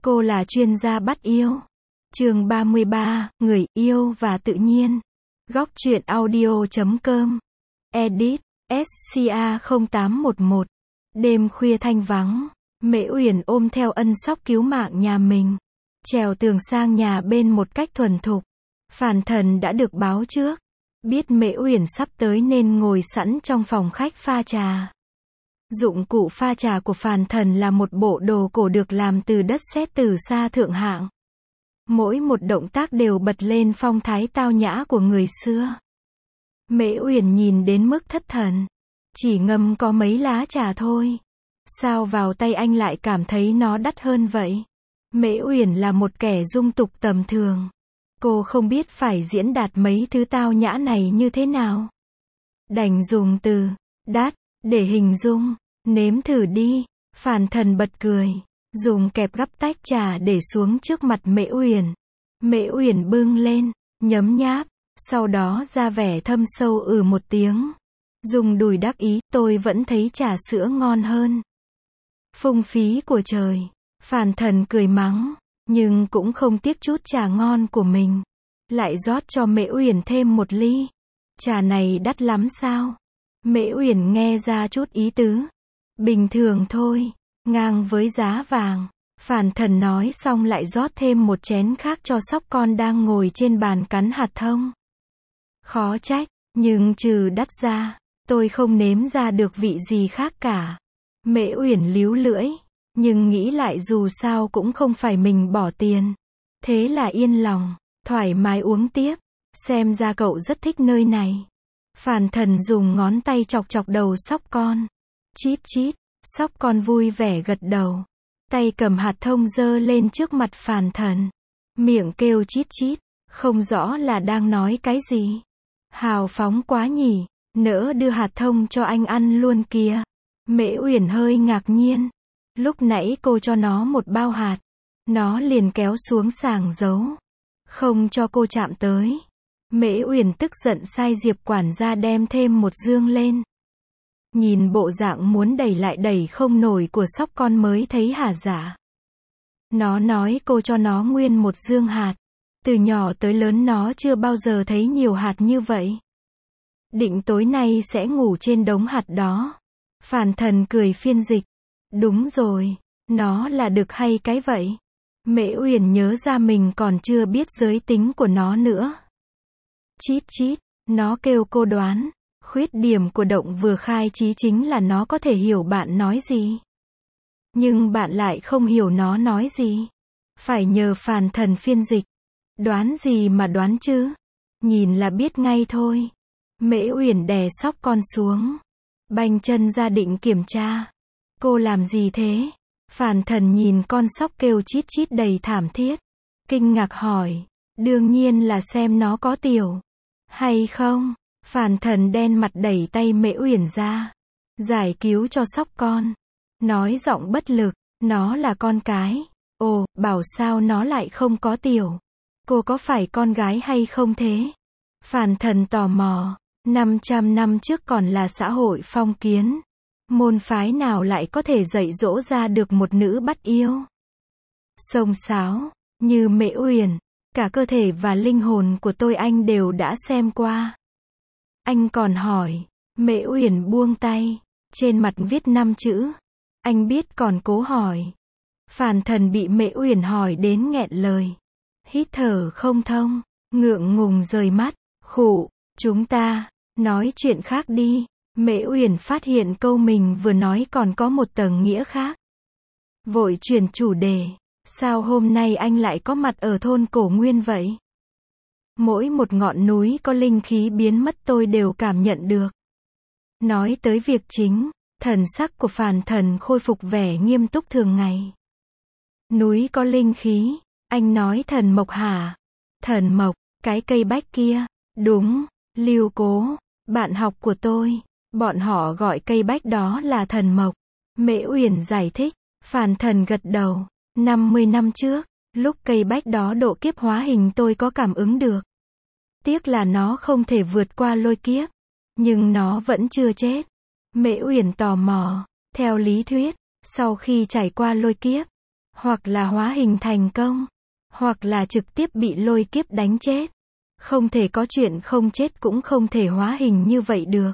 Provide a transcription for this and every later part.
Cô là chuyên gia bắt yêu. Chương 33, người yêu và tự nhiên. Góc truyện audio.com. Edit, SCA0811. Đêm khuya thanh vắng, Mễ Uyển ôm theo ân sóc cứu mạng nhà mình, trèo tường sang nhà bên một cách thuần thục. Phàn Thần đã được báo trước, biết Mễ Uyển sắp tới nên ngồi sẵn trong phòng khách pha trà. Dụng cụ pha trà của Phàn Thần là một bộ đồ cổ được làm từ đất sét từ xa thượng hạng. Mỗi một động tác đều bật lên phong thái tao nhã của người xưa. Mễ Uyển nhìn đến mức thất thần. Chỉ ngâm có mấy lá trà thôi. Sao vào tay anh lại cảm thấy nó đắt hơn vậy? Mễ Uyển là một kẻ dung tục tầm thường. Cô không biết phải diễn đạt mấy thứ tao nhã này như thế nào. Đành dùng từ đắt để hình dung. Nếm thử đi. Phàn Thần bật cười, dùng kẹp gắp tách trà để xuống trước mặt Mễ Uyển. Mễ Uyển bưng lên, nhấm nháp, sau đó ra vẻ thâm sâu một tiếng. Dùng đùi đắc ý, tôi vẫn thấy trà sữa ngon hơn. Phung phí của trời. Phàn Thần cười mắng, nhưng cũng không tiếc chút trà ngon của mình. Lại rót cho Mễ Uyển thêm một ly. Trà này đắt lắm sao? Mễ Uyển nghe ra chút ý tứ. Bình thường thôi, ngang với giá vàng. Phàn Thần nói xong lại rót thêm một chén khác cho sóc con đang ngồi trên bàn cắn hạt thông. Khó trách, nhưng trừ đắt ra, tôi không nếm ra được vị gì khác cả. Mễ Uyển líu lưỡi, nhưng nghĩ lại dù sao cũng không phải mình bỏ tiền. Thế là yên lòng, thoải mái uống tiếp. Xem ra cậu rất thích nơi này. Phàn Thần dùng ngón tay chọc chọc đầu sóc con. Chít chít, sóc con vui vẻ gật đầu. Tay cầm hạt thông giơ lên trước mặt Phàn Thần. Miệng kêu chít chít, không rõ là đang nói cái gì. Hào phóng quá nhỉ, nỡ đưa hạt thông cho anh ăn luôn kìa. Mễ Uyển hơi ngạc nhiên. Lúc nãy cô cho nó một bao hạt, nó liền kéo xuống sàng giấu, không cho cô chạm tới. Mễ Uyển tức giận sai Diệp quản gia đem thêm một dương lên. Nhìn bộ dạng muốn đẩy lại đẩy không nổi của sóc con mới thấy hả dạ. Nó nói cô cho nó nguyên một dương hạt. Từ nhỏ tới lớn nó chưa bao giờ thấy nhiều hạt như vậy. Định tối nay sẽ ngủ trên đống hạt đó. Phàn Thần cười phiên dịch. Đúng rồi, nó là đực hay cái vậy? Mễ Uyển nhớ ra mình còn chưa biết giới tính của nó nữa. Chít chít, nó kêu cô đoán. Khuyết điểm của động vừa khai trí chính là nó có thể hiểu bạn nói gì. Nhưng bạn lại không hiểu nó nói gì. Phải nhờ Phàn Thần phiên dịch. Đoán gì mà đoán chứ? Nhìn là biết ngay thôi. Mễ Uyển đè sóc con xuống. Banh chân ra định kiểm tra. Cô làm gì thế? Phàn Thần nhìn con sóc kêu chít chít đầy thảm thiết. Kinh ngạc hỏi. Đương nhiên là xem nó có tiểu hay không. Phàn Thần đen mặt đẩy tay Mễ Uyển ra. Giải cứu cho sóc con. Nói giọng bất lực. Nó là con cái. Ồ, bảo sao nó lại không có tiểu. Cô có phải con gái hay không thế? Phàn Thần tò mò. 500 năm trước còn là xã hội phong kiến. Môn phái nào lại có thể dạy dỗ ra được một nữ bắt yêu? Xông xáo, như Mễ Uyển. Cả cơ thể và linh hồn của tôi anh đều đã xem qua. Anh còn hỏi. Mễ Uyển buông tay. Trên mặt viết 5 chữ. Anh biết còn cố hỏi. Phàn Thần bị Mễ Uyển hỏi đến nghẹn lời. Hít thở không thông. Ngượng ngùng rời mắt. Khụ. Chúng ta nói chuyện khác đi. Mễ Uyển phát hiện câu mình vừa nói còn có một tầng nghĩa khác. Vội chuyển chủ đề. Sao hôm nay anh lại có mặt ở thôn cổ nguyên vậy? Mỗi một ngọn núi có linh khí biến mất tôi đều cảm nhận được. Nói tới việc chính, thần sắc của Phàn Thần khôi phục vẻ nghiêm túc thường ngày. Núi có linh khí, anh nói thần mộc hả? Thần mộc, cái cây bách kia. Đúng, Lưu Cố, bạn học của tôi. Bọn họ gọi cây bách đó là thần mộc. Mễ Uyển giải thích. Phàn Thần gật đầu. 50 năm trước, lúc cây bách đó độ kiếp hóa hình tôi có cảm ứng được. Tiếc là nó không thể vượt qua lôi kiếp. Nhưng nó vẫn chưa chết. Mễ Uyển tò mò. Theo lý thuyết, sau khi trải qua lôi kiếp, hoặc là hóa hình thành công, hoặc là trực tiếp bị lôi kiếp đánh chết. Không thể có chuyện không chết cũng không thể hóa hình như vậy được.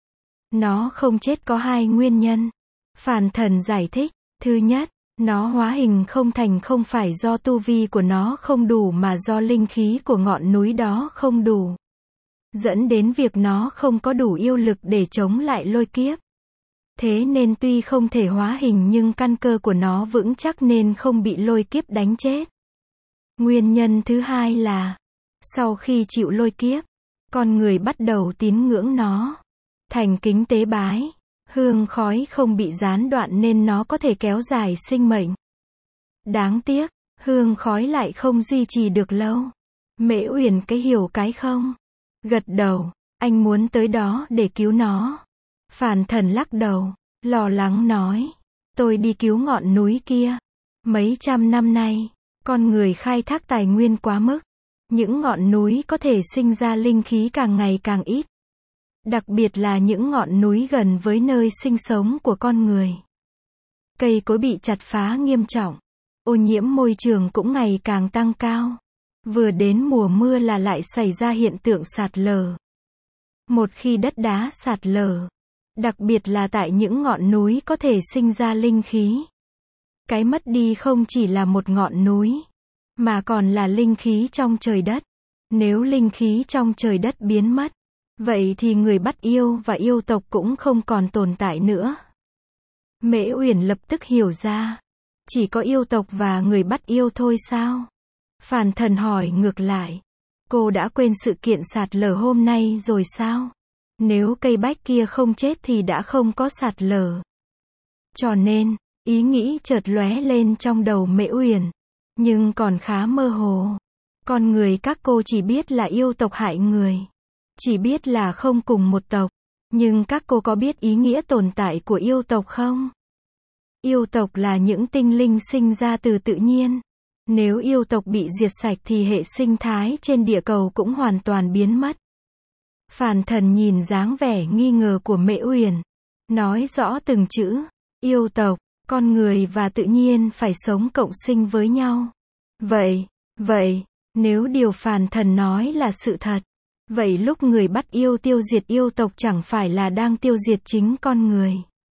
Nó không chết có hai nguyên nhân. Phàn Thần giải thích. Thứ nhất, nó hóa hình không thành không phải do tu vi của nó không đủ mà do linh khí của ngọn núi đó không đủ. Dẫn đến việc nó không có đủ yêu lực để chống lại lôi kiếp. Thế nên tuy không thể hóa hình nhưng căn cơ của nó vững chắc nên không bị lôi kiếp đánh chết. Nguyên nhân thứ hai là, sau khi chịu lôi kiếp, con người bắt đầu tín ngưỡng nó, thành kính tế bái, hương khói không bị gián đoạn nên nó có thể kéo dài sinh mệnh. Đáng tiếc, hương khói lại không duy trì được lâu. Mễ Uyển cái hiểu cái không? Gật đầu, anh muốn tới đó để cứu nó. Phàn Thần lắc đầu, lo lắng nói, tôi đi cứu ngọn núi kia. Mấy trăm năm nay, con người khai thác tài nguyên quá mức. Những ngọn núi có thể sinh ra linh khí càng ngày càng ít. Đặc biệt là những ngọn núi gần với nơi sinh sống của con người. Cây cối bị chặt phá nghiêm trọng. Ô nhiễm môi trường cũng ngày càng tăng cao. Vừa đến mùa mưa là lại xảy ra hiện tượng sạt lở. Một khi đất đá sạt lở, đặc biệt là tại những ngọn núi có thể sinh ra linh khí. Cái mất đi không chỉ là một ngọn núi, mà còn là linh khí trong trời đất. Nếu linh khí trong trời đất biến mất, vậy thì người bắt yêu và yêu tộc cũng không còn tồn tại nữa. Mễ Uyển lập tức hiểu ra. Chỉ có yêu tộc và người bắt yêu thôi sao? Phàn Thần hỏi ngược lại. Cô đã quên sự kiện sạt lở hôm nay rồi sao? Nếu cây bách kia không chết thì đã không có sạt lở. Cho nên, ý nghĩ chợt lóe lên trong đầu Mễ Uyển, nhưng còn khá mơ hồ. Con người các cô chỉ biết là yêu tộc hại người. Chỉ biết là không cùng một tộc. Nhưng các cô có biết ý nghĩa tồn tại của yêu tộc không? Yêu tộc là những tinh linh sinh ra từ tự nhiên. Nếu yêu tộc bị diệt sạch thì hệ sinh thái trên địa cầu cũng hoàn toàn biến mất. Phàn Thần nhìn dáng vẻ nghi ngờ của Mễ Uyển, nói rõ từng chữ, yêu tộc, con người và tự nhiên phải sống cộng sinh với nhau. Vậy, nếu điều Phàn Thần nói là sự thật, vậy lúc người bắt yêu tiêu diệt yêu tộc chẳng phải là đang tiêu diệt chính con người.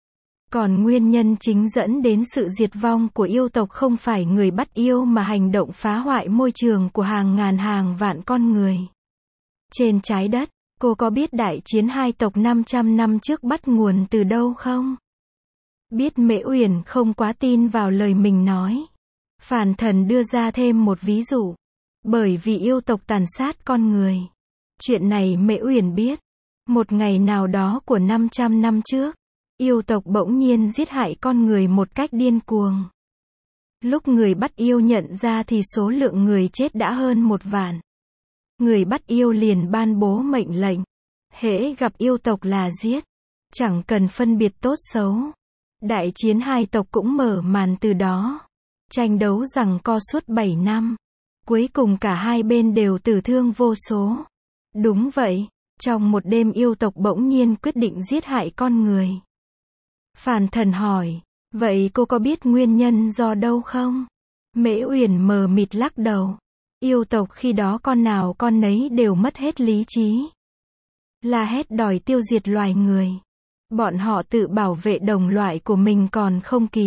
Còn nguyên nhân chính dẫn đến sự diệt vong của yêu tộc không phải người bắt yêu mà hành động phá hoại môi trường của hàng ngàn hàng vạn con người. Trên trái đất, cô có biết đại chiến hai tộc 500 năm trước bắt nguồn từ đâu không? Biết Mễ Uyển không quá tin vào lời mình nói. Phàn Thần đưa ra thêm một ví dụ. Bởi vì yêu tộc tàn sát con người. Chuyện này Mễ Uyển biết. Một ngày nào đó của 500 năm trước, yêu tộc bỗng nhiên giết hại con người một cách điên cuồng. Lúc người bắt yêu nhận ra thì số lượng người chết đã hơn 1 vạn. Người bắt yêu liền ban bố mệnh lệnh. Hễ gặp yêu tộc là giết. Chẳng cần phân biệt tốt xấu. Đại chiến hai tộc cũng mở màn từ đó. Tranh đấu giằng co suốt 7 năm. Cuối cùng cả hai bên đều tử thương vô số. Đúng vậy, trong một đêm yêu tộc bỗng nhiên quyết định giết hại con người. Phàn Thần hỏi, vậy cô có biết nguyên nhân do đâu không? Mễ Uyển mờ mịt lắc đầu. Yêu tộc khi đó con nào con nấy đều mất hết lý trí. La hét đòi tiêu diệt loài người. Bọn họ tự bảo vệ đồng loại của mình còn không kịp.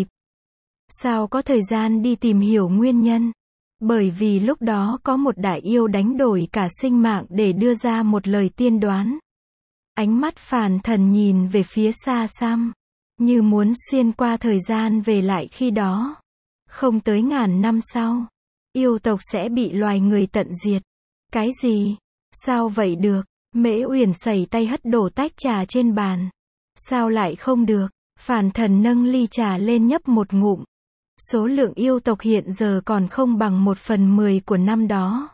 Sao có thời gian đi tìm hiểu nguyên nhân? Bởi vì lúc đó có một đại yêu đánh đổi cả sinh mạng để đưa ra một lời tiên đoán. Ánh mắt Phàn Thần nhìn về phía xa xăm, như muốn xuyên qua thời gian về lại khi đó. Không tới ngàn năm sau, yêu tộc sẽ bị loài người tận diệt. Cái gì? Sao vậy được? Mễ Uyển sẩy tay hất đổ tách trà trên bàn. Sao lại không được? Phàn Thần nâng ly trà lên nhấp một ngụm. Số lượng yêu tộc hiện giờ còn không bằng 1/10 của năm đó.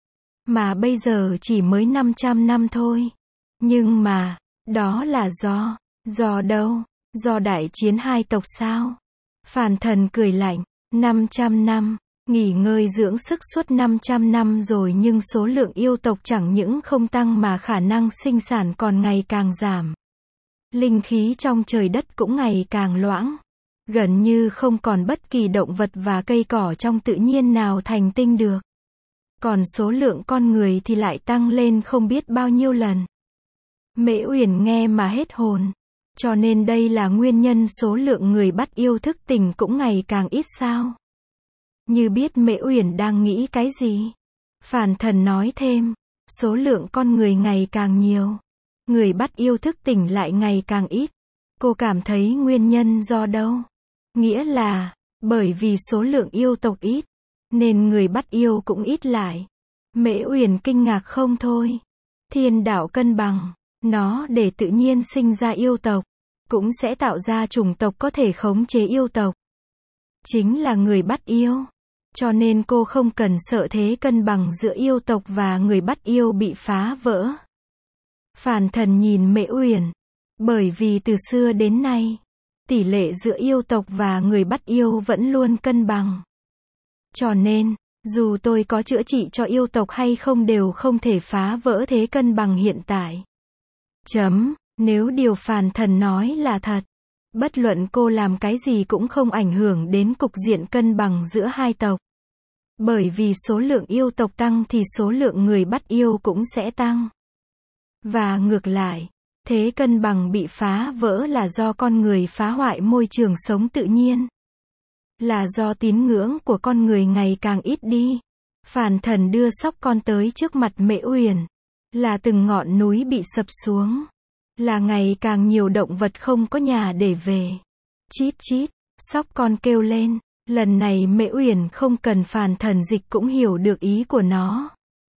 Mà bây giờ chỉ mới 500 năm thôi. Nhưng mà, đó là do đâu? Do đại chiến hai tộc sao? Phàn Thần cười lạnh, 500 năm, nghỉ ngơi dưỡng sức suốt 500 năm rồi nhưng số lượng yêu tộc chẳng những không tăng mà khả năng sinh sản còn ngày càng giảm. Linh khí trong trời đất cũng ngày càng loãng. Gần như không còn bất kỳ động vật và cây cỏ trong tự nhiên nào thành tinh được. Còn số lượng con người thì lại tăng lên không biết bao nhiêu lần. Mễ Uyển nghe mà hết hồn. Cho nên đây là nguyên nhân số lượng người bắt yêu thức tỉnh cũng ngày càng ít sao? Như biết Mễ Uyển đang nghĩ cái gì. Phản Thần nói thêm, số lượng con người ngày càng nhiều. Người bắt yêu thức tỉnh lại ngày càng ít. Cô cảm thấy nguyên nhân do đâu? Nghĩa là, bởi vì số lượng yêu tộc ít, nên người bắt yêu cũng ít lại. Mễ Uyển kinh ngạc không thôi. Thiên đạo cân bằng, nó để tự nhiên sinh ra yêu tộc, cũng sẽ tạo ra chủng tộc có thể khống chế yêu tộc. Chính là người bắt yêu. Cho nên cô không cần sợ thế cân bằng giữa yêu tộc và người bắt yêu bị phá vỡ. Phản Thần nhìn Mễ Uyển. Bởi vì từ xưa đến nay, tỷ lệ giữa yêu tộc và người bắt yêu vẫn luôn cân bằng. Cho nên, dù tôi có chữa trị cho yêu tộc hay không đều không thể phá vỡ thế cân bằng hiện tại. Nếu điều Phản Thần nói là thật, bất luận cô làm cái gì cũng không ảnh hưởng đến cục diện cân bằng giữa hai tộc. Bởi vì số lượng yêu tộc tăng thì số lượng người bắt yêu cũng sẽ tăng. Và ngược lại, thế cân bằng bị phá vỡ là do con người phá hoại môi trường sống tự nhiên. Là do tín ngưỡng của con người ngày càng ít đi. Phản Thần đưa sóc con tới trước mặt Mễ Uyển. Là từng ngọn núi bị sập xuống. Là ngày càng nhiều động vật không có nhà để về. Chít chít, sóc con kêu lên. Lần này Mễ Uyển không cần Phản Thần dịch cũng hiểu được ý của nó.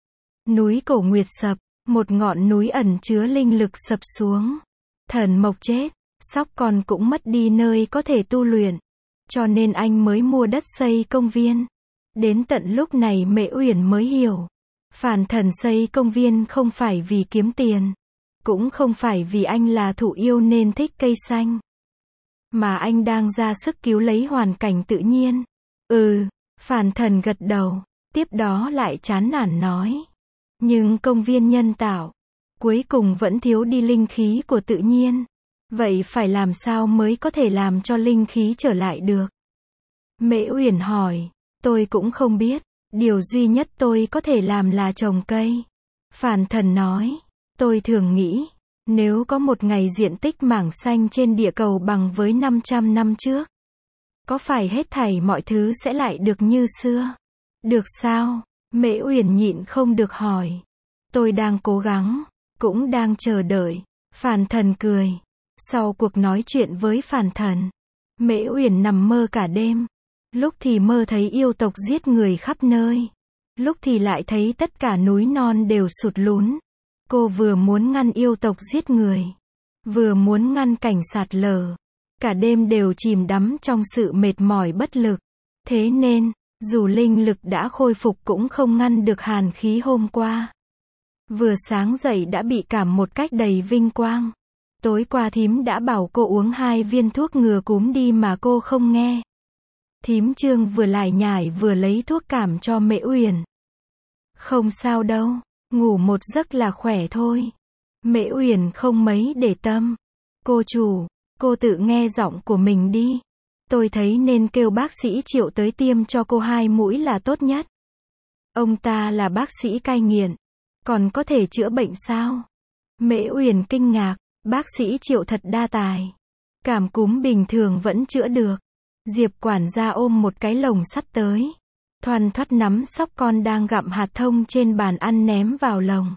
Núi Cổ Nguyệt sập, một ngọn núi ẩn chứa linh lực sập xuống. Thần mộc chết, sóc con cũng mất đi nơi có thể tu luyện. Cho nên anh mới mua đất xây công viên. Đến tận lúc này Mễ Uyển mới hiểu. Phản Thần xây công viên không phải vì kiếm tiền. Cũng không phải vì anh là thụ yêu nên thích cây xanh. Mà anh đang ra sức cứu lấy hoàn cảnh tự nhiên. Phản Thần gật đầu. Tiếp đó lại chán nản nói. Nhưng công viên nhân tạo, cuối cùng vẫn thiếu đi linh khí của tự nhiên. Vậy phải làm sao mới có thể làm cho linh khí trở lại được? Mễ Uyển hỏi. Tôi cũng không biết. Điều duy nhất tôi có thể làm là trồng cây. Phản Thần nói. Tôi thường nghĩ, nếu có một ngày diện tích mảng xanh trên địa cầu bằng với 500 năm trước, có phải hết thảy mọi thứ sẽ lại được như xưa? Được sao? Mễ Uyển nhịn không được hỏi. Tôi đang cố gắng, cũng đang chờ đợi. Phản Thần cười. Sau cuộc nói chuyện với Phản Thần, Mễ Uyển nằm mơ cả đêm. Lúc thì mơ thấy yêu tộc giết người khắp nơi. Lúc thì lại thấy tất cả núi non đều sụt lún. Cô vừa muốn ngăn yêu tộc giết người, vừa muốn ngăn cảnh sạt lở. Cả đêm đều chìm đắm trong sự mệt mỏi bất lực. Thế nên, dù linh lực đã khôi phục cũng không ngăn được hàn khí hôm qua. Vừa sáng dậy đã bị cảm một cách đầy vinh quang. Tối qua thím đã bảo cô uống 2 viên thuốc ngừa cúm đi mà cô không nghe. Thím Trương vừa lải nhải vừa lấy thuốc cảm cho Mễ Uyển. Không sao đâu, ngủ một giấc là khỏe thôi. Mễ Uyển không mấy để tâm. Cô chủ, cô tự nghe giọng của mình đi. Tôi thấy nên kêu bác sĩ Triệu tới tiêm cho cô 2 mũi là tốt nhất. Ông ta là bác sĩ cai nghiện, còn có thể chữa bệnh sao? Mễ Uyển kinh ngạc, bác sĩ Triệu thật đa tài. Cảm cúm bình thường vẫn chữa được. Diệp quản gia ôm một cái lồng sắt tới. Thoăn thoắt nắm sóc con đang gặm hạt thông trên bàn ăn ném vào lồng.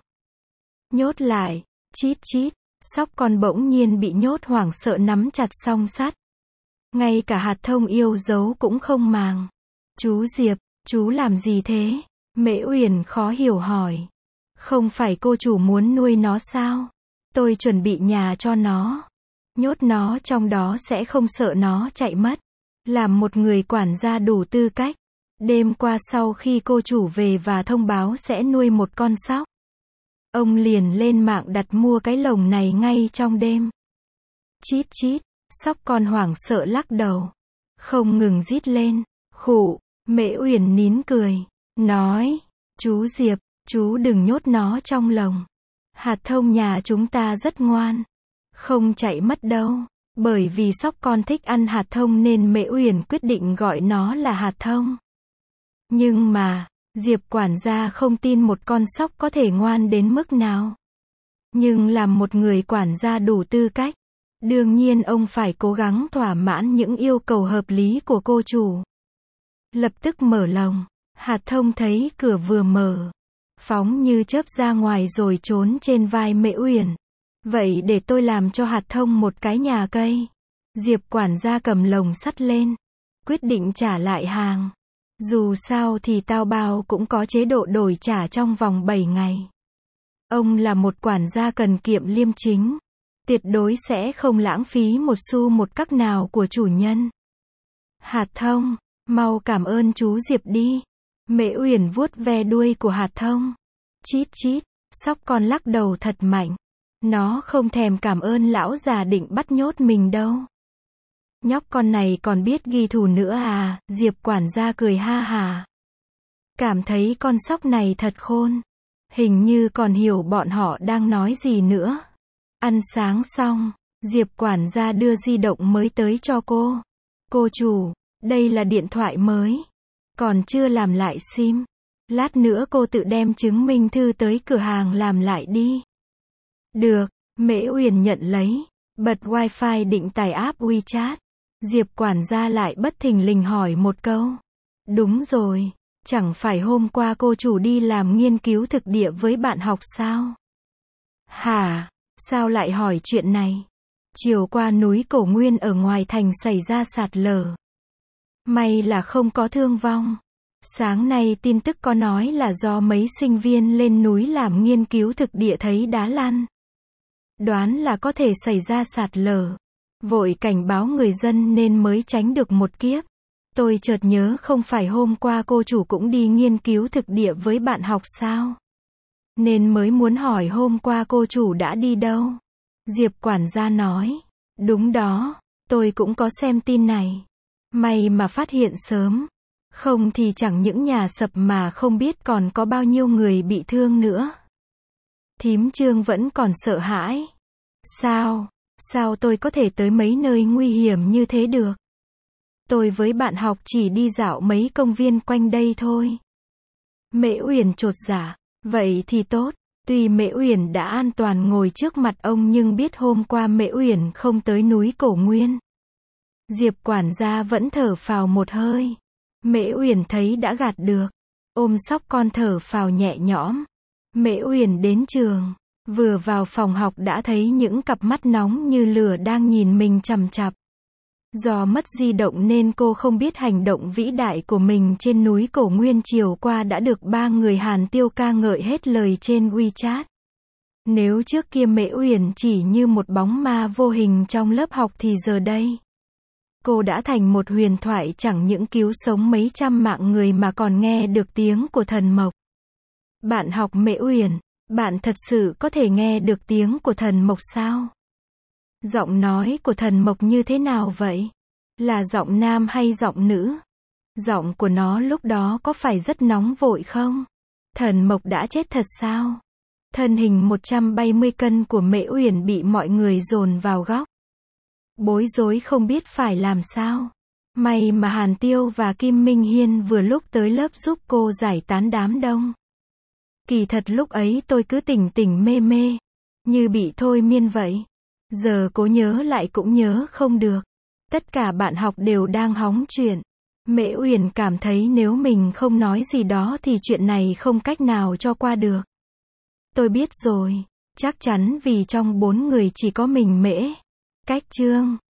Nhốt lại, chít chít, sóc con bỗng nhiên bị nhốt hoảng sợ nắm chặt song sắt. Ngay cả hạt thông yêu dấu cũng không màng. Chú Diệp, chú làm gì thế? Mễ Uyển khó hiểu hỏi. Không phải cô chủ muốn nuôi nó sao? Tôi chuẩn bị nhà cho nó. Nhốt nó trong đó sẽ không sợ nó chạy mất. Làm một người quản gia đủ tư cách. Đêm qua sau khi cô chủ về và thông báo sẽ nuôi một con sóc, ông liền lên mạng đặt mua cái lồng này ngay trong đêm. Chít chít, sóc con hoảng sợ lắc đầu. Không ngừng rít lên. Khụ, Mễ Uyển nín cười. Nói, chú Diệp, chú đừng nhốt nó trong lồng. Hạt thông nhà chúng ta rất ngoan. Không chạy mất đâu. Bởi vì sóc con thích ăn hạt thông nên Mễ Uyển quyết định gọi nó là hạt thông. Nhưng mà, Diệp quản gia không tin một con sóc có thể ngoan đến mức nào. Nhưng làm một người quản gia đủ tư cách, đương nhiên ông phải cố gắng thỏa mãn những yêu cầu hợp lý của cô chủ. Lập tức mở lồng, hạt thông thấy cửa vừa mở, phóng như chớp ra ngoài rồi trốn trên vai Mễ Uyển. Vậy để tôi làm cho hạt thông một cái nhà cây. Diệp quản gia cầm lồng sắt lên, quyết định trả lại hàng. Dù sao thì tao bao cũng có chế độ đổi trả trong vòng 7 ngày. Ông là một quản gia cần kiệm liêm chính, tuyệt đối sẽ không lãng phí một xu một cắc nào của chủ nhân. Hạt thông, mau cảm ơn chú Diệp đi. Mễ Uyển vuốt ve đuôi của hạt thông. Chít chít, sóc con lắc đầu thật mạnh. Nó không thèm cảm ơn lão già định bắt nhốt mình đâu. Nhóc con này còn biết ghi thù nữa à, Diệp quản gia cười ha hà. Cảm thấy con sóc này thật khôn. Hình như còn hiểu bọn họ đang nói gì nữa. Ăn sáng xong, Diệp quản gia đưa di động mới tới cho cô. Cô chủ, đây là điện thoại mới. Còn chưa làm lại SIM. Lát nữa cô tự đem chứng minh thư tới cửa hàng làm lại đi. Được, Mễ Uyển nhận lấy, bật wifi định tải app WeChat. Diệp quản gia lại bất thình lình hỏi một câu. Đúng rồi, chẳng phải hôm qua cô chủ đi làm nghiên cứu thực địa với bạn học sao? Hả? Sao lại hỏi chuyện này? Chiều qua núi Cổ Nguyên ở ngoài thành xảy ra sạt lở. May là không có thương vong. Sáng nay tin tức có nói là do mấy sinh viên lên núi làm nghiên cứu thực địa thấy đá lăn. Đoán là có thể xảy ra sạt lở. Vội cảnh báo người dân nên mới tránh được một kiếp. Tôi chợt nhớ không phải hôm qua cô chủ cũng đi nghiên cứu thực địa với bạn học sao? Nên mới muốn hỏi hôm qua cô chủ đã đi đâu? Diệp quản gia nói. Đúng đó, tôi cũng có xem tin này. May mà phát hiện sớm. Không thì chẳng những nhà sập mà không biết còn có bao nhiêu người bị thương nữa. Thím Trương vẫn còn sợ hãi. Sao tôi có thể tới mấy nơi nguy hiểm như thế được? Tôi với bạn học chỉ đi dạo mấy công viên quanh đây thôi. Mễ Uyển chột dạ. Vậy thì tốt. Tuy Mễ Uyển đã an toàn ngồi trước mặt ông nhưng biết hôm qua Mễ Uyển không tới núi Cổ Nguyên. Diệp quản gia vẫn thở phào một hơi. Mễ Uyển thấy đã gạt được. Ôm sóc con thở phào nhẹ nhõm. Mễ Uyển đến trường. Vừa vào phòng học đã thấy những cặp mắt nóng như lửa đang nhìn mình chằm chằm. Do mất di động nên cô không biết hành động vĩ đại của mình trên núi Cổ Nguyên chiều qua đã được 3 người Hàn Tiêu ca ngợi hết lời trên WeChat. Nếu trước kia Mễ Uyển chỉ như một bóng ma vô hình trong lớp học thì giờ đây, cô đã thành một huyền thoại chẳng những cứu sống mấy trăm mạng người mà còn nghe được tiếng của thần mộc. Bạn học Mễ Uyển, bạn thật sự có thể nghe được tiếng của thần mộc sao? Giọng nói của thần mộc như thế nào vậy? Là giọng nam hay giọng nữ? Giọng của nó lúc đó có phải rất nóng vội không? Thần mộc đã chết thật sao? Thân hình 170 cân của Mễ Uyển bị mọi người dồn vào góc. Bối rối không biết phải làm sao. May mà Hàn Tiêu và Kim Minh Hiên vừa lúc tới lớp giúp cô giải tán đám đông. Kỳ thật lúc ấy tôi cứ tỉnh tỉnh mê mê, như bị thôi miên vậy. Giờ cố nhớ lại cũng nhớ không được. Tất cả bạn học đều đang hóng chuyện. Mễ Uyển cảm thấy nếu mình không nói gì đó thì chuyện này không cách nào cho qua được. Tôi biết rồi, chắc chắn vì trong 4 người chỉ có mình Mễ Cách Trương